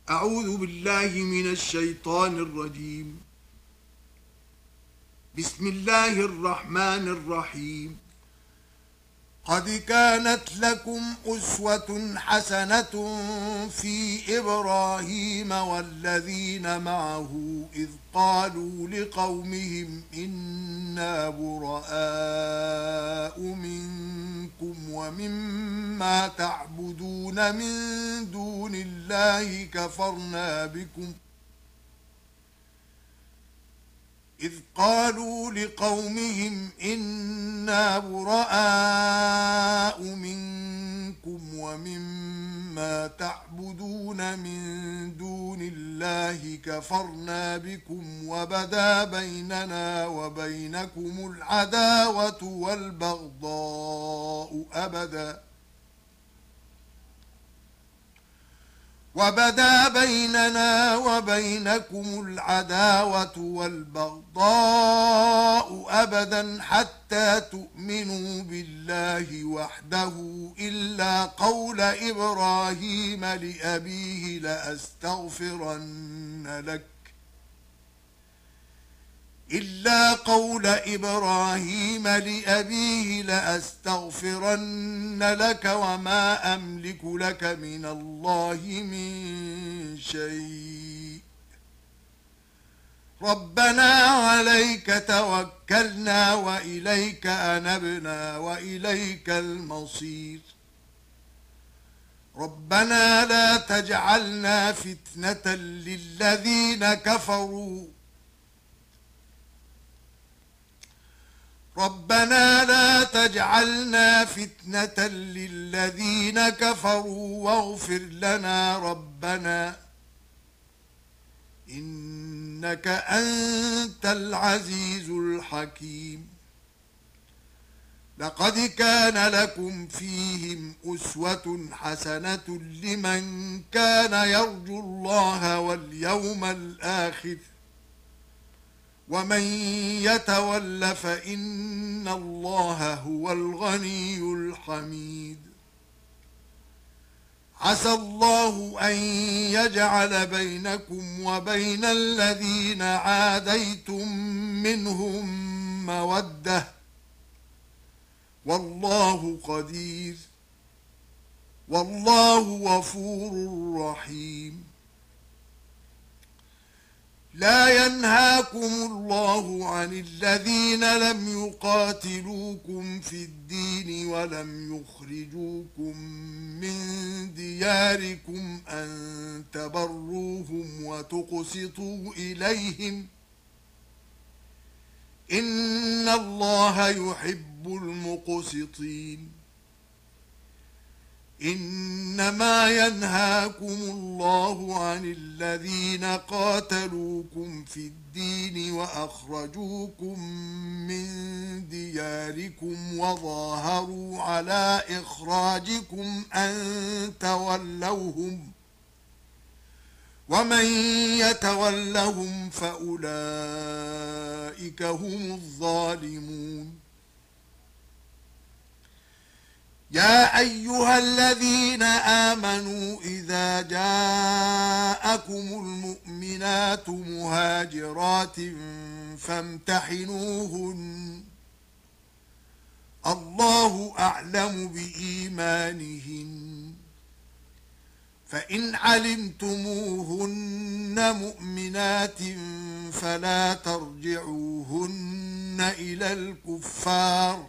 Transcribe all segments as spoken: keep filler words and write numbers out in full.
أعوذ بالله من الشيطان الرجيم. بسم الله الرحمن الرحيم. قد كانت لكم أسوة حسنة في إبراهيم والذين معه إذ قالوا لقومهم إنا براء منكم ومما تعبدون من دون الله كفرنا بكم إذ قالوا لقومهم إنا براء منكم ومما تعبدون من دون الله كفرنا بكم وبدا بيننا وبينكم العداوة والبغضاء أبدا وبدا بيننا وبينكم العداوة والبغضاء أبدا حتى تؤمنوا بالله وحده إلا قول إبراهيم لأبيه لأستغفرن لك إلا قول إبراهيم لأبيه لأستغفرن لك وما أملك لك من الله من شيء ربنا عليك توكلنا وإليك أنبنا وإليك المصير ربنا لا تجعلنا فتنة للذين كفروا ربنا لا تجعلنا فتنة للذين كفروا واغفر لنا ربنا إنك أنت العزيز الحكيم. لقد كان لكم فيهم أسوة حسنة لمن كان يرجو الله واليوم الآخر ومن يتول فإن الله هو الغني الحميد. عسى الله أن يجعل بينكم وبين الذين عاديتم منهم مودة والله قدير والله غفور رحيم. لا ينهاكم الله عن الذين لم يقاتلوكم في الدين ولم يخرجوكم من دياركم أن تبروهم وتقسطوا إليهم إن الله يحب المقسطين. إنما ينهاكم الله عن الذين قاتلوكم في الدين وأخرجوكم من دياركم وظاهروا على إخراجكم أن تولوهم ومن يتولهم فأولئك هم الظالمون. يا أيها الذين آمنوا إذا جاءكم المؤمنات مهاجرات فامتحنوهن الله أعلم بإيمانهن فإن علمتموهن مؤمنات فلا ترجعوهن إلى الكفار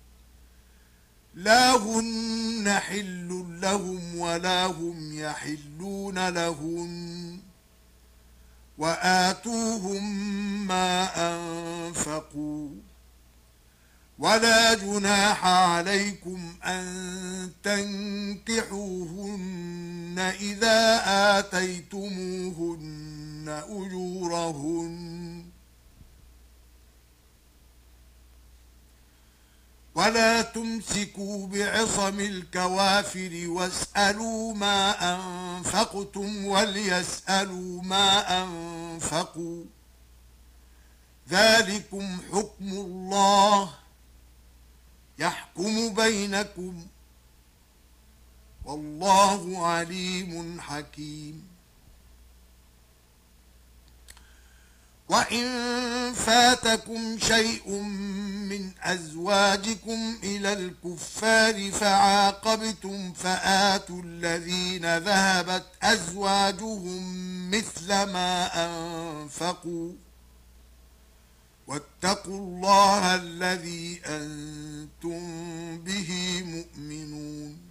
لا هن حل لهم ولا هم يحلون لهن وآتوهم ما أنفقوا ولا جناح عليكم أن تنكحوهن إذا آتيتموهن أجورهن ولا تمسكوا بعصم الكوافر واسألوا ما أنفقتم وليسألوا ما أنفقوا ذلكم حكم الله يحكم بينكم والله عليم حكيم. وإن فاتكم شيء من أزواجكم إلى الكفار فعاقبتم فآتوا الذين ذهبت أزواجهم مثل ما أنفقوا واتقوا الله الذي أنتم به مؤمنون.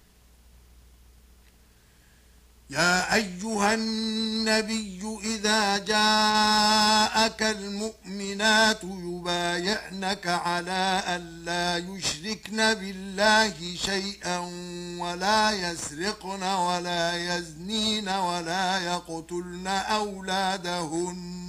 يا أيها النبي إذا جاءك المؤمنات يبايعنك على أن لا يشركن بالله شيئا ولا يسرقن ولا يزنين ولا يقتلن أولادهن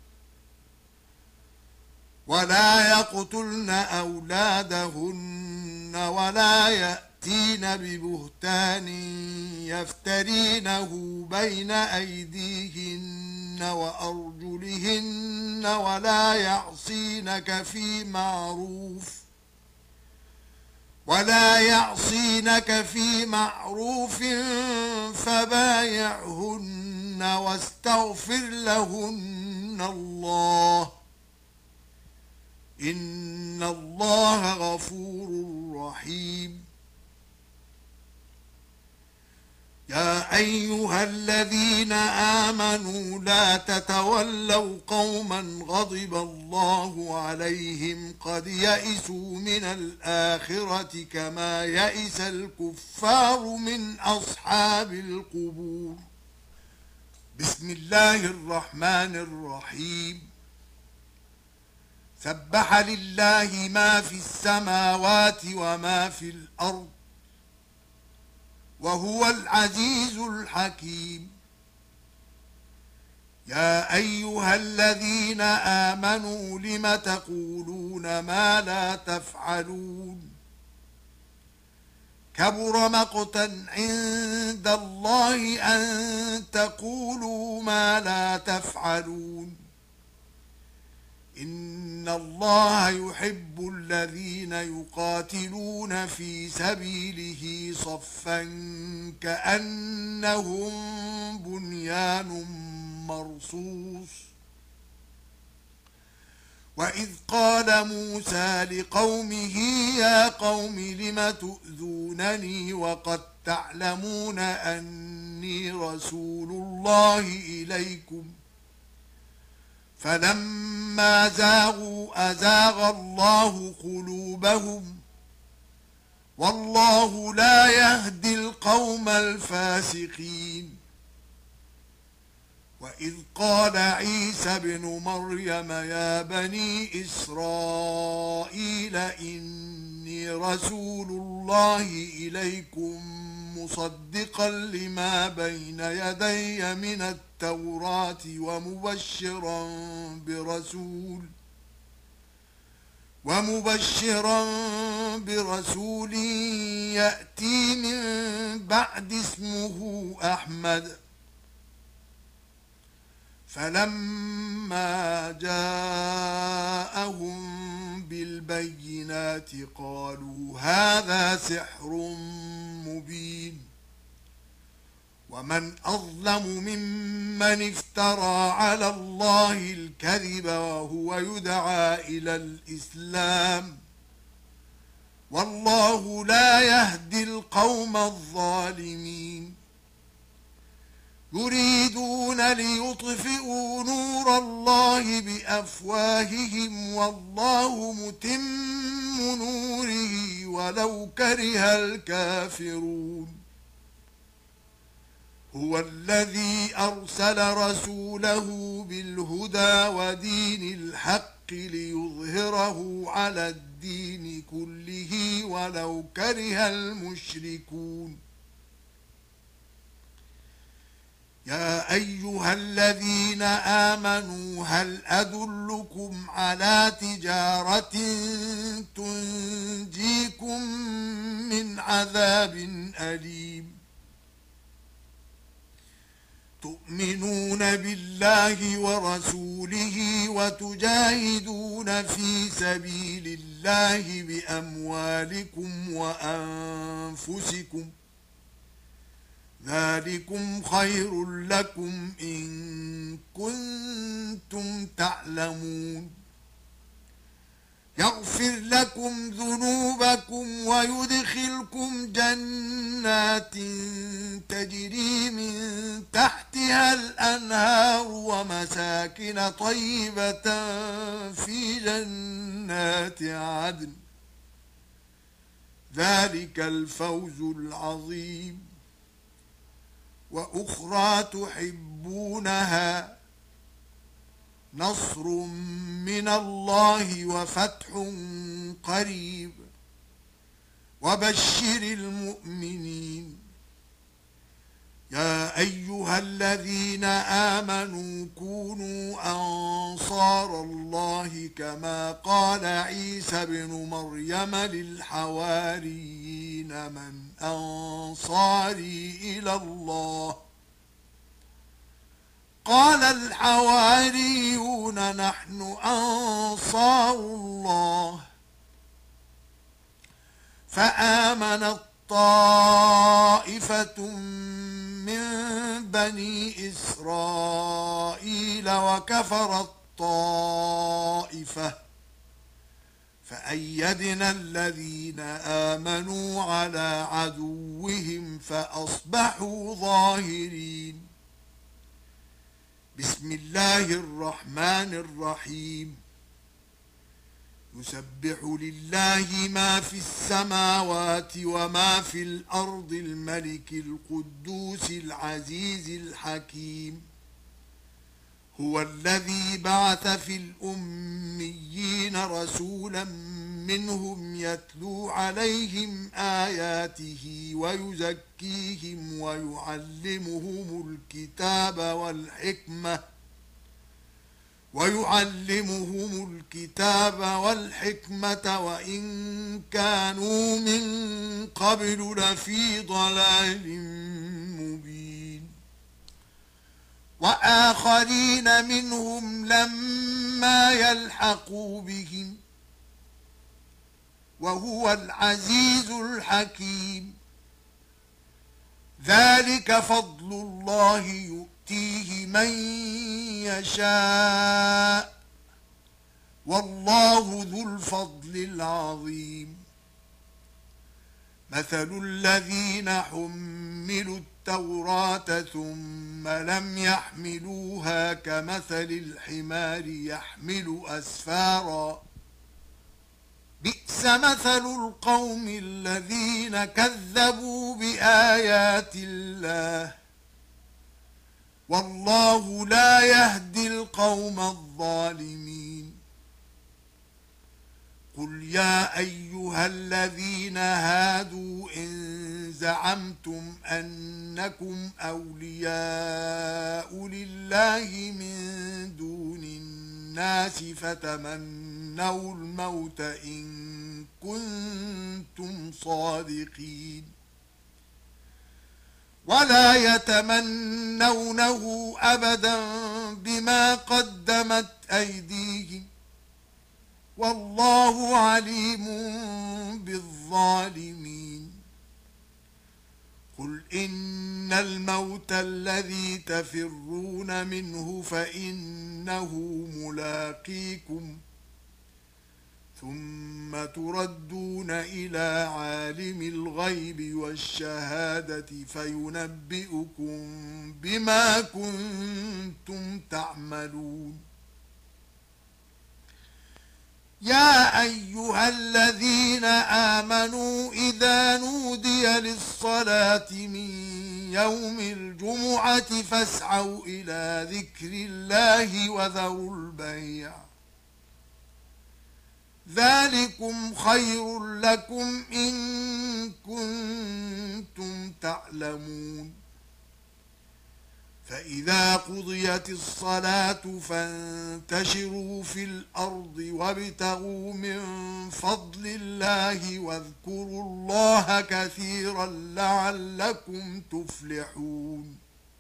ولا يقتلن أولادهن ولا يأتين ببهتان يفترينه بين أيديهن وأرجلهن ولا يعصينك في معروف ولا يعصينك في معروف فبايعهن واستغفر لهن الله إن الله غفور رحيم. يا أيها الذين آمنوا لا تتولوا قوما غضب الله عليهم قد يئسوا من الآخرة كما يئس الكفار من أصحاب القبور. بسم الله الرحمن الرحيم. سبح لله ما في السماوات وما في الأرض وهو العزيز الحكيم. يا أيها الذين آمنوا لم تقولون ما لا تفعلون كبر مقتا عند الله أن تقولوا ما لا تفعلون إن الله يحب الذين يقاتلون في سبيله صفا كأنهم بنيان مرصوص. وإذ قال موسى لقومه يا قوم لم تؤذونني وقد تعلمون أني رسول الله إليكم فلما زاغوا أزاغ الله قلوبهم والله لا يهدي القوم الفاسقين. وإذ قال عيسى ابن مريم يا بني إسرائيل إني رسول الله إليكم مصدقا لما بين يدي من التوراة ومبشرا برسول ومبشرا برسول يأتي من بعد اسمه أحمد. فلما جاءهم بالبينات قالوا هذا سحر مبين ومن أظلم ممن افترى على الله الكذب وهو يدعى إلى الإسلام والله لا يهدي القوم الظالمين. يريدون ليطفئوا نور الله بأفواههم والله متم نوره ولو كره الكافرون. هو الذي أرسل رسوله بالهدى ودين الحق ليظهره على الدين كله ولو كره المشركون. يا أيها الذين آمنوا هل أدلكم على تجارة تنجيكم من عذاب أليم تؤمنون بالله ورسوله وتجاهدون في سبيل الله بأموالكم وأنفسكم ذلكم خير لكم إن كنتم تعلمون يغفر لكم ذنوبكم ويدخلكم جنات تجري من تحتها الأنهار ومساكن طيبة في جنات عدن ذلك الفوز العظيم وأخرى تحبونها نصر من الله وفتح قريب وبشر المؤمنين يا أيها الذين آمنوا كونوا أنصار الله كما قال عيسى بن مريم للحواريين من أنصاري إلى الله قال الحواريون نحن أنصار الله فآمنت طائفة من بني إسرائيل وكفرت طائفة فأيدنا الذين آمنوا على عدوهم فأصبحوا ظاهرين بسم الله الرحمن الرحيم يسبح لله ما في السماوات وما في الأرض الملك القدوس العزيز الحكيم هو الذي بعث في الأميين رسولا منهم يتلو عليهم آياته ويزكيهم ويعلمهم الكتاب والحكمة ويعلمهم الكتاب والحكمة وإن كانوا من قبل لفي ضلال مبين وآخرين منهم لما يلحقوا بهم وهو العزيز الحكيم ذلك فضل الله يؤتيه من يشاء والله ذو الفضل العظيم مثل الذين حملوا التوراة ثم لم يحملوها كمثل الحمار يحمل أسفارا بئس مثل القوم الذين كذبوا بآيات الله والله لا يهدي القوم الظالمين قل يا أيها الذين هادوا إن زعمتم أنكم أولياء لله من دون الناس فتمنوا الموت إن كنتم صادقين ولا يتمنونه أبدا بما قدمت أيديهم والله عليم بالظالمين قل إن الموت الذي تفرون منه فإنه ملاقيكم ثم تردون إلى عالم الغيب والشهادة فينبئكم بما كنتم تعملون يا أيها الذين آمنوا إذا نودي للصلاة من يوم الجمعة فاسعوا إلى ذكر الله وذروا البيع ذلكم خير لكم إن كنتم تعلمون فإذا قضيت الصلاة فانتشروا في الأرض وابتغوا من فضل الله واذكروا الله كثيرا لعلكم تفلحون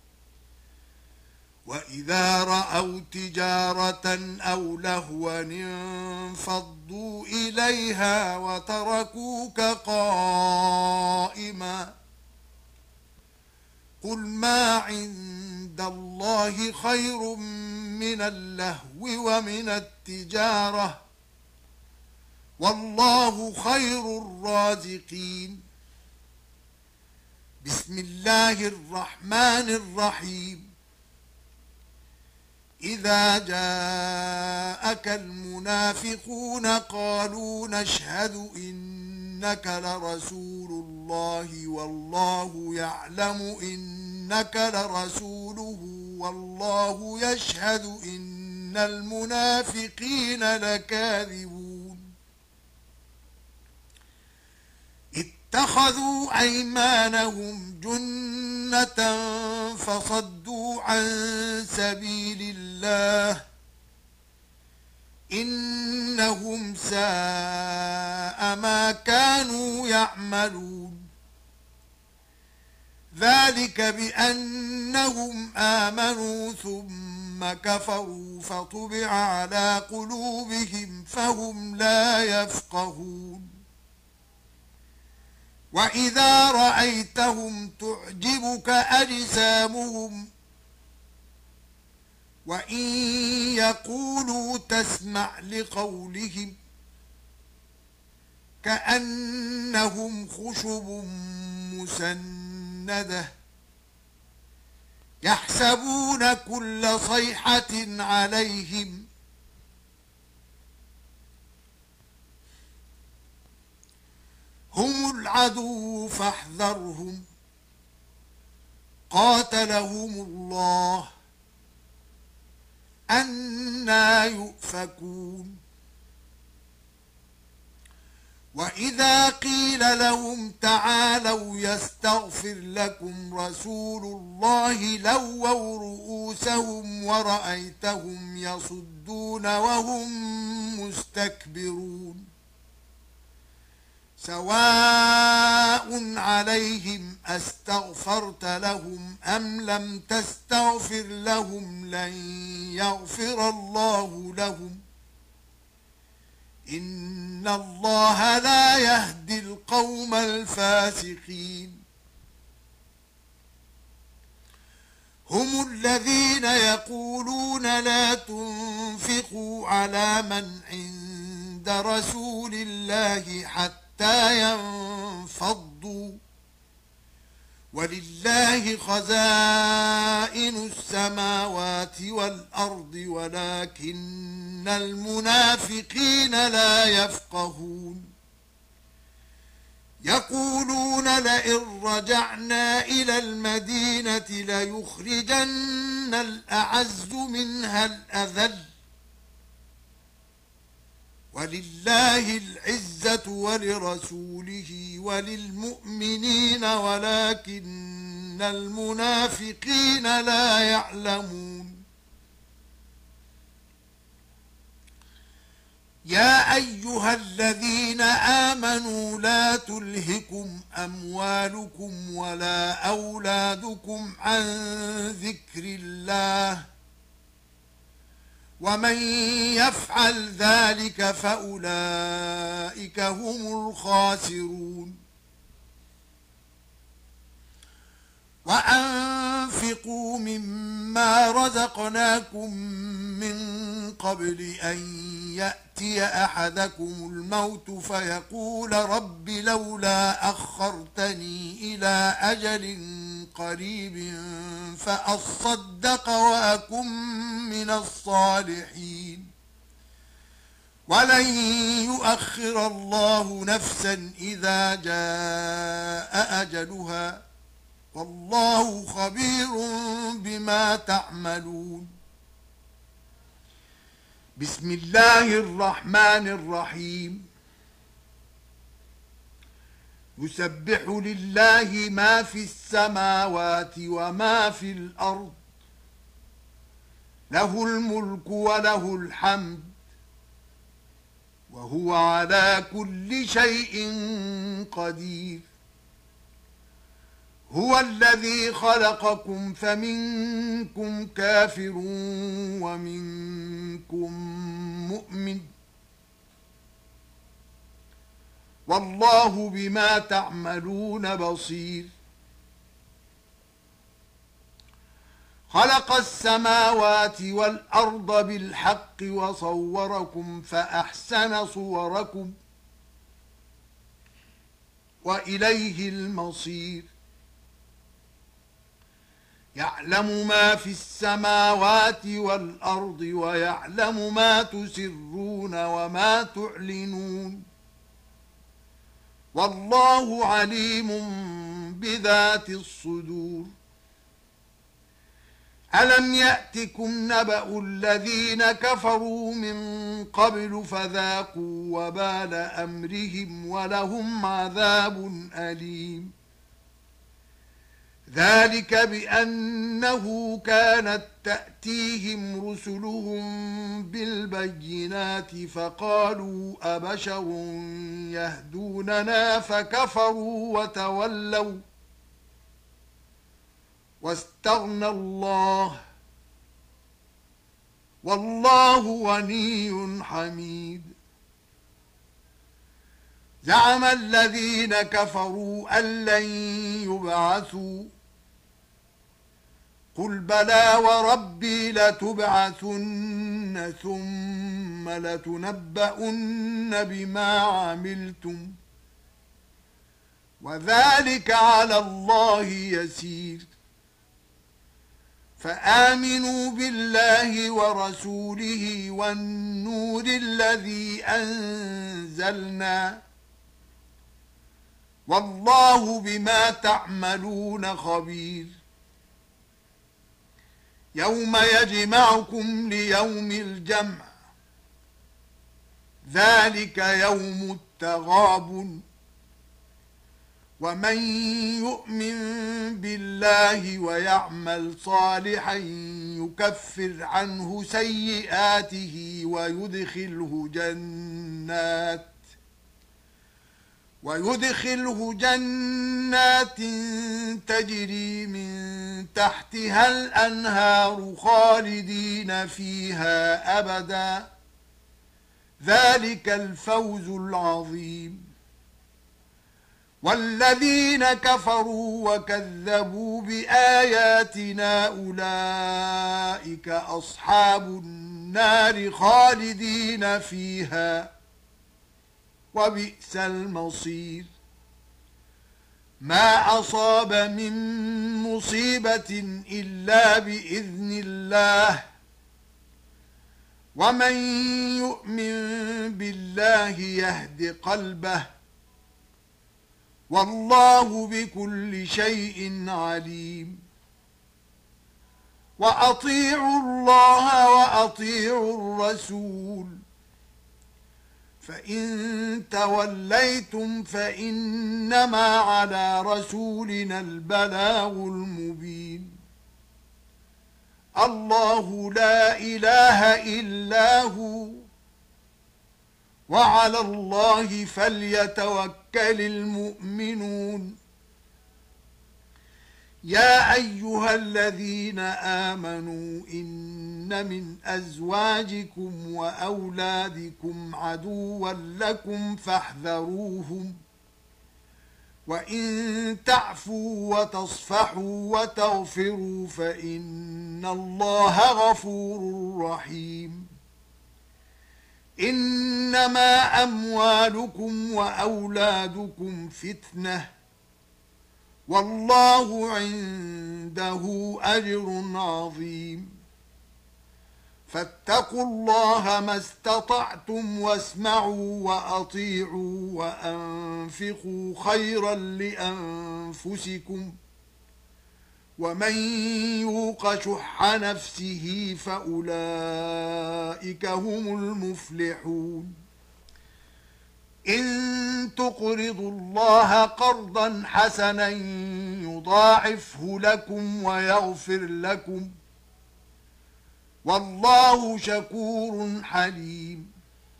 وإذا رأوا تجارة أو لهوا انفضوا إليها وتركوك قائما قل ما عند الله خير من اللهو ومن التجارة والله خير الرازقين. بسم الله الرحمن الرحيم. إذا جاءك المنافقون قالوا نشهد إنك لرسول الله والله يعلم إنك لرسوله والله يشهد إن المنافقين لكاذبون. اتخذوا أيمانهم جنة فصدوا عن سبيل الله إنهم ساء ما كانوا يعملون. ذلك بأنهم آمنوا ثم كفروا فطبع على قلوبهم فهم لا يفقهون. وإذا رأيتهم تعجبك أجسامهم وإن يقولوا تسمع لقولهم كأنهم خشب مسندة يحسبون كل صيحة عليهم هم العدو فاحذرهم قاتلهم الله أنى يؤفكون. وإذا قيل لهم تعالوا يستغفر لكم رسول الله لووا رؤوسهم ورأيتهم يصدون وهم مستكبرون. سواء عليهم أستغفرت لهم أم لم تستغفر لهم لن يغفر الله لهم إن الله لا يهدي القوم الفاسقين. هم الذين يقولون لا تنفقوا على من عند رسول الله حتى ينفضوا ولله خزائن السماوات والأرض ولكن المنافقين لا يفقهون. يقولون لئن رجعنا إلى المدينة ليخرجن الأعز منها الأذل ولله العزة ولرسوله وللمؤمنين ولكن المنافقين لا يعلمون. يا أيها الذين آمنوا لا تلهكم أموالكم ولا أولادكم عن ذكر الله ومن يفعل ذلك فأولئك هم الخاسرون. وأنفقوا مما رزقناكم من قبل أن يأتي أحدكم الموت فيقول رب لولا أخرتني إلى أجل قريب فأصدق وأكن من الصالحين ولن يؤخر الله نفسا إذا جاء أجلها والله خبير بما تعملون. بسم الله الرحمن الرحيم. يسبح لله ما في السماوات وما في الأرض له الملك وله الحمد وهو على كل شيء قدير. هو الذي خلقكم فمنكم كافر ومنكم مؤمن والله بما تعملون بصير. خلق السماوات والأرض بالحق وصوركم فأحسن صوركم وإليه المصير يعلم ما في السماوات والأرض ويعلم ما تسرون وما تعلنون والله عليم بذات الصدور ألم يأتكم نبأ الذين كفروا من قبل فذاقوا وبال أمرهم ولهم عذاب أليم ذلك بأنه كانت تأتيهم رسلهم بالبينات فقالوا أبشر يهدوننا فكفروا وتولوا واستغنى الله والله غني حميد زعم الذين كفروا أن لن يبعثوا قل بلى وربي لتبعثن ثم لتنبؤن بما عملتم وذلك على الله يسير فآمنوا بالله ورسوله والنور الذي أنزلنا والله بما تعملون خبير يوم يجمعكم ليوم الجمع ذلك يوم التغابن ومن يؤمن بالله ويعمل صالحا يكفر عنه سيئاته ويدخله جنات ويدخله جنات تجري من تحتها الأنهار خالدين فيها أبدا ذلك الفوز العظيم والذين كفروا وكذبوا بآياتنا أولئك أصحاب النار خالدين فيها وبئس المصير ما أصاب من مصيبة إلا بإذن الله ومن يؤمن بالله يهد قلبه والله بكل شيء عليم وأطيعوا الله وأطيعوا الرسول فإن توليتم فإنما على رسولنا البلاغ المبين الله لا إله إلا هو وعلى الله فليتوكل المؤمنون يا أيها الذين آمنوا إن من أزواجكم وأولادكم عدوا لكم فاحذروهم وإن تعفوا وتصفحوا وتغفروا فإن الله غفور رحيم إنما أموالكم وأولادكم فتنة والله عنده أجر عظيم فاتقوا الله ما استطعتم واسمعوا وأطيعوا وأنفقوا خيرا لأنفسكم ومن يوق شح نفسه فأولئك هم المفلحون إن تقرضوا الله قرضا حسنا يضاعفه لكم ويغفر لكم والله شكور حليم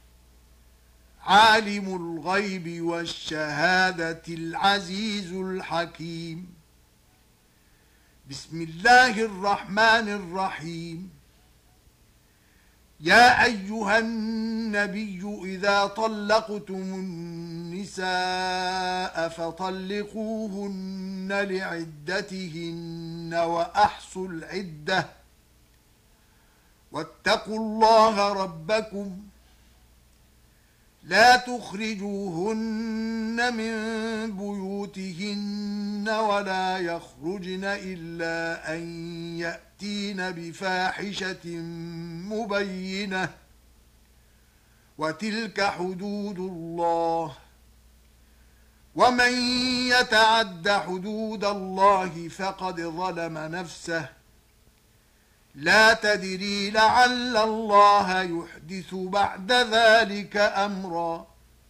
عالم الغيب والشهادة العزيز الحكيم بسم الله الرحمن الرحيم يا أيها النبي إذا طلقتم النساء فطلقوهن لعدتهن وأحصوا العدة واتقوا الله ربكم لا تخرجوهن من بيوتهن ولا يخرجن إلا أن يأتين بفاحشة مبينة وتلك حدود الله ومن يتعد حدود الله فقد ظلم نفسه لا تدري لعل الله يحدث بعد ذلك أمرا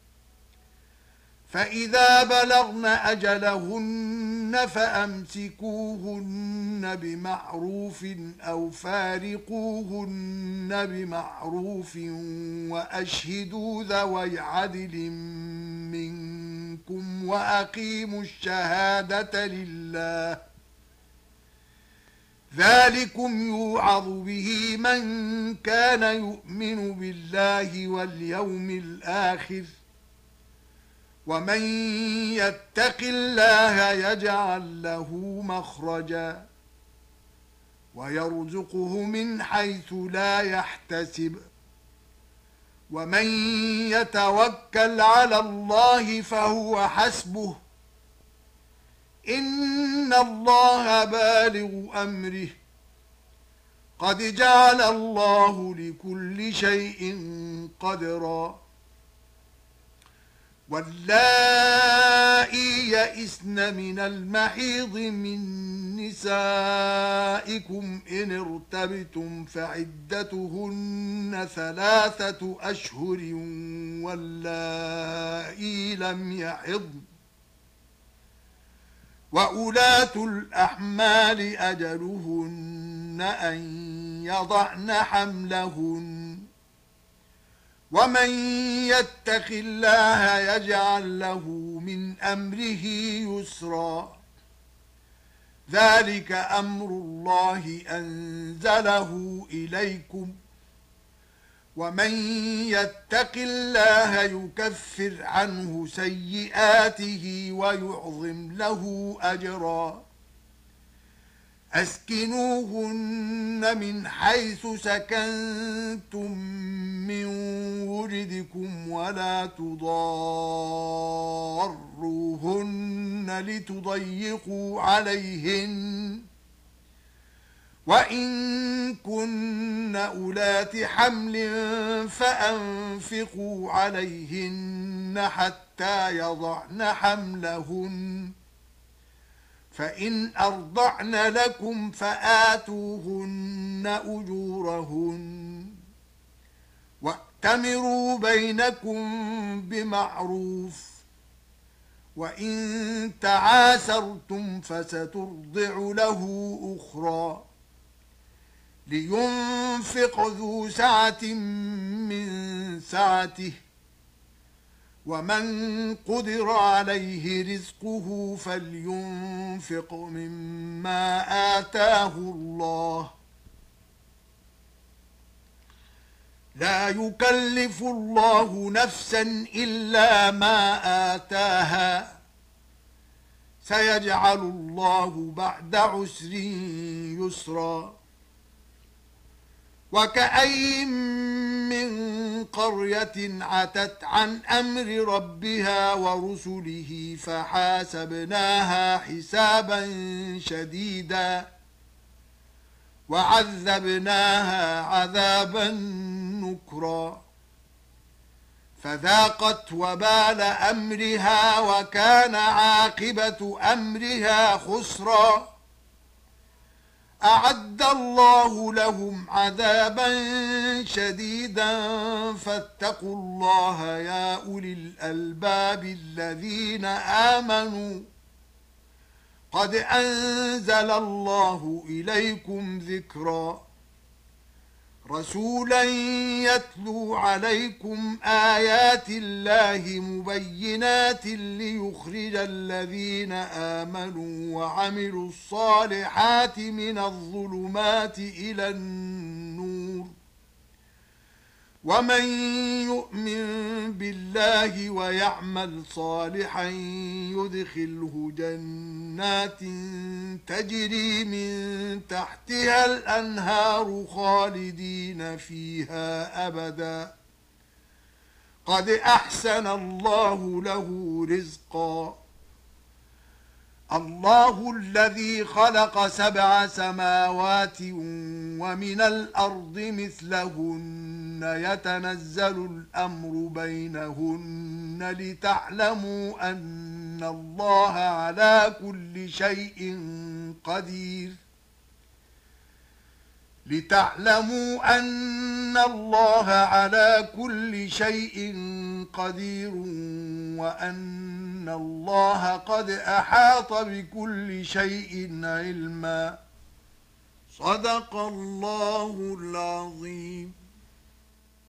فإذا بلغن أجلهن فأمسكوهن بمعروف أو فارقوهن بمعروف وأشهدوا ذوي عدل منكم وأقيموا الشهادة لله ذلكم يوعظ به من كان يؤمن بالله واليوم الآخر ومن يتق الله يجعل له مخرجا ويرزقه من حيث لا يحتسب ومن يتوكل على الله فهو حسبه إن الله بالغ أمره قد جعل الله لكل شيء قدرا واللائي يئسن من المحيض من نسائكم إن ارتبتم فعدتهن ثلاثة أشهر واللائي لم يحضن وأولاة الأحمال أجلهن أن يضعن حملهن ومن يتق الله يجعل له من أمره يسرا ذلك أمر الله أنزله إليكم ومن يتق الله يكفر عنه سيئاته ويعظم له أجرا أسكنوهن من حيث سكنتم من وجدكم ولا تضاروهن لتضيقوا عليهن وإن كن أولات حمل فأنفقوا عليهن حتى يضعن حملهن فإن أرضعن لكم فآتوهن أجورهن وأتمروا بينكم بمعروف وإن تعاسرتم فسترضع له أخرى لينفق ذو سعة من سعته ومن قدر عليه رزقه فلينفق مما آتاه الله لا يكلف الله نفسا إلا ما آتاها سيجعل الله بعد عسر يسرا وكأين من قرية عتت عن أمر ربها ورسله فحاسبناها حسابا شديدا وعذبناها عذابا نكرا فذاقت وبال أمرها وكان عاقبة أمرها خسرا أعد الله لهم عذابا شديدا فاتقوا الله يا أولي الألباب الذين آمنوا قد أنزل الله إليكم ذكرا رسولا يتلو عليكم آيات الله مبينات ليخرج الذين آمنوا وعملوا الصالحات من الظلمات إلى النور ومن يؤمن بالله ويعمل صالحا يدخله جنات تجري من تحتها الأنهار خالدين فيها أبدا قد أحسن الله له رزقا الله الذي خلق سبع سماوات ومن الأرض مثلهن يتنزل الأمر بينهن لتعلموا أن الله على كل شيء قدير لتعلموا أن الله على كل شيء قدير وأن الله قد أحاط بكل شيء علما. صدق الله العظيم.